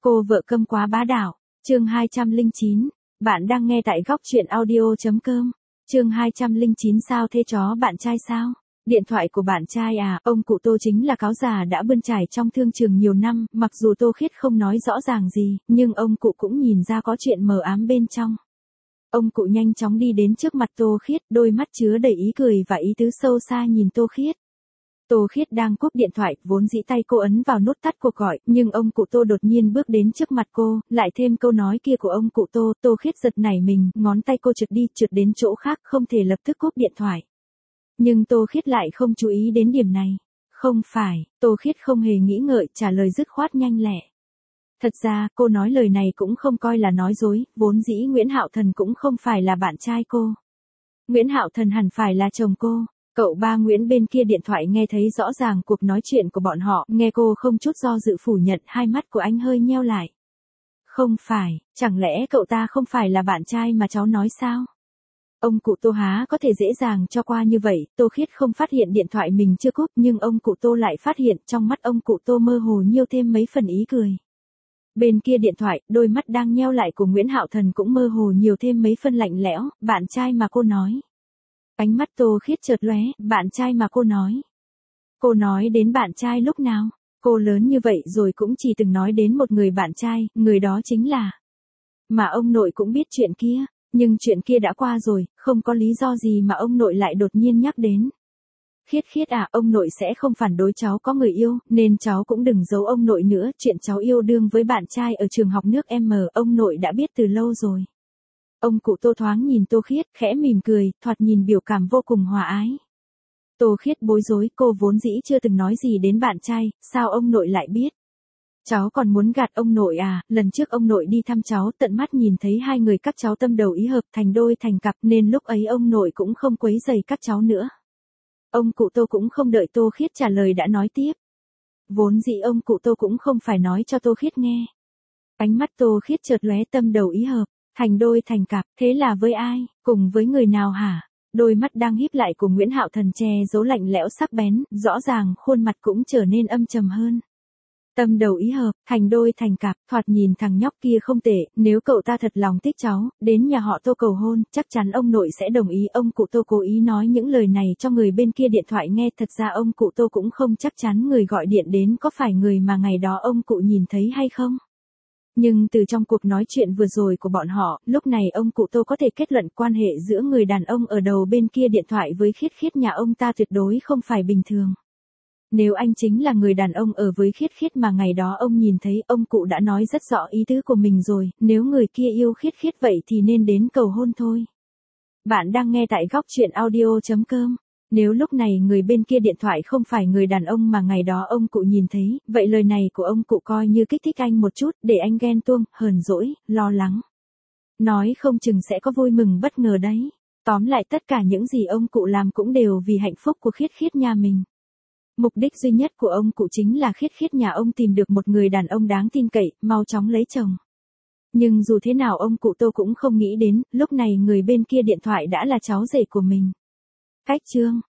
Cô vợ câm quá bá đạo. Chương 209. Bạn đang nghe tại góc truyện audio.com. Chương 209 sao thế chó bạn trai sao? Điện thoại của bạn trai à, ông cụ Tô chính là cáo già đã bươn trải trong thương trường nhiều năm, mặc dù Tô Khiết không nói rõ ràng gì, nhưng ông cụ cũng nhìn ra có chuyện mờ ám bên trong. Ông cụ nhanh chóng đi đến trước mặt Tô Khiết, đôi mắt chứa đầy ý cười và ý tứ sâu xa nhìn Tô Khiết. Tô Khiết đang cúp điện thoại, vốn dĩ tay cô ấn vào nút tắt cuộc gọi, nhưng ông cụ Tô đột nhiên bước đến trước mặt cô, lại thêm câu nói kia của ông cụ Tô, Tô Khiết giật nảy mình, ngón tay cô trượt đến chỗ khác, không thể lập tức cúp điện thoại. Nhưng Tô Khiết lại không chú ý đến điểm này. Không phải, Tô Khiết không hề nghĩ ngợi, trả lời dứt khoát nhanh lẹ. Thật ra, cô nói lời này cũng không coi là nói dối, vốn dĩ Nguyễn Hạo Thần cũng không phải là bạn trai cô. Nguyễn Hạo Thần hẳn phải là chồng cô. Cậu ba Nguyễn bên kia điện thoại nghe thấy rõ ràng cuộc nói chuyện của bọn họ, nghe cô không chút do dự phủ nhận, hai mắt của anh hơi nheo lại. Không phải, chẳng lẽ cậu ta không phải là bạn trai mà cháu nói sao? Ông cụ Tô há có thể dễ dàng cho qua như vậy, Tô Khiết không phát hiện điện thoại mình chưa cúp, nhưng ông cụ Tô lại phát hiện, trong mắt ông cụ Tô mơ hồ nhiêu thêm mấy phần ý cười. Bên kia điện thoại, đôi mắt đang nheo lại của Nguyễn Hạo Thần cũng mơ hồ nhiều thêm mấy phân lạnh lẽo, bạn trai mà cô nói. Ánh mắt Tô Khiết chợt lóe, bạn trai mà cô nói. Cô nói đến bạn trai lúc nào? Cô lớn như vậy rồi cũng chỉ từng nói đến một người bạn trai, người đó chính là. Mà ông nội cũng biết chuyện kia, nhưng chuyện kia đã qua rồi, không có lý do gì mà ông nội lại đột nhiên nhắc đến. Khiết à, ông nội sẽ không phản đối cháu có người yêu, nên cháu cũng đừng giấu ông nội nữa, chuyện cháu yêu đương với bạn trai ở trường học nước M, ông nội đã biết từ lâu rồi. Ông cụ Tô thoáng nhìn Tô Khiết, khẽ mỉm cười, thoạt nhìn biểu cảm vô cùng hòa ái. Tô Khiết bối rối, cô vốn dĩ chưa từng nói gì đến bạn trai, sao ông nội lại biết? Cháu còn muốn gạt ông nội à, lần trước ông nội đi thăm cháu, tận mắt nhìn thấy hai người các cháu tâm đầu ý hợp, thành đôi thành cặp, nên lúc ấy ông nội cũng không quấy rầy các cháu nữa. Ông cụ Tô cũng không đợi Tô Khiết trả lời đã nói tiếp. Vốn dĩ ông cụ Tô cũng không phải nói cho Tô Khiết nghe. Ánh mắt Tô Khiết chợt lóe, tâm đầu ý hợp. Thành đôi thành cặp, thế là với ai, cùng với người nào hả? Đôi mắt đang híp lại của Nguyễn Hạo Thần che giấu lạnh lẽo sắc bén, rõ ràng khuôn mặt cũng trở nên âm trầm hơn. Tâm đầu ý hợp, thành đôi thành cặp, thoạt nhìn thằng nhóc kia không tệ, nếu cậu ta thật lòng thích cháu, đến nhà họ Tô cầu hôn, chắc chắn ông nội sẽ đồng ý. Ông cụ Tô cố ý nói những lời này cho người bên kia điện thoại nghe, thật ra ông cụ Tô cũng không chắc chắn người gọi điện đến có phải người mà ngày đó ông cụ nhìn thấy hay không. Nhưng từ trong cuộc nói chuyện vừa rồi của bọn họ, lúc này ông cụ Tô có thể kết luận quan hệ giữa người đàn ông ở đầu bên kia điện thoại với Khiết nhà ông ta tuyệt đối không phải bình thường. Nếu anh chính là người đàn ông ở với Khiết mà ngày đó ông nhìn thấy, ông cụ đã nói rất rõ ý tứ của mình rồi, nếu người kia yêu Khiết vậy thì nên đến cầu hôn thôi. Bạn đang nghe tại góc truyện audio.com. Nếu lúc này người bên kia điện thoại không phải người đàn ông mà ngày đó ông cụ nhìn thấy, vậy lời này của ông cụ coi như kích thích anh một chút, để anh ghen tuông, hờn dỗi, lo lắng. Nói không chừng sẽ có vui mừng bất ngờ đấy. Tóm lại tất cả những gì ông cụ làm cũng đều vì hạnh phúc của Khiết nhà mình. Mục đích duy nhất của ông cụ chính là Khiết nhà ông tìm được một người đàn ông đáng tin cậy, mau chóng lấy chồng. Nhưng dù thế nào ông cụ Tô cũng không nghĩ đến, lúc này người bên kia điện thoại đã là cháu rể của mình. Cách chương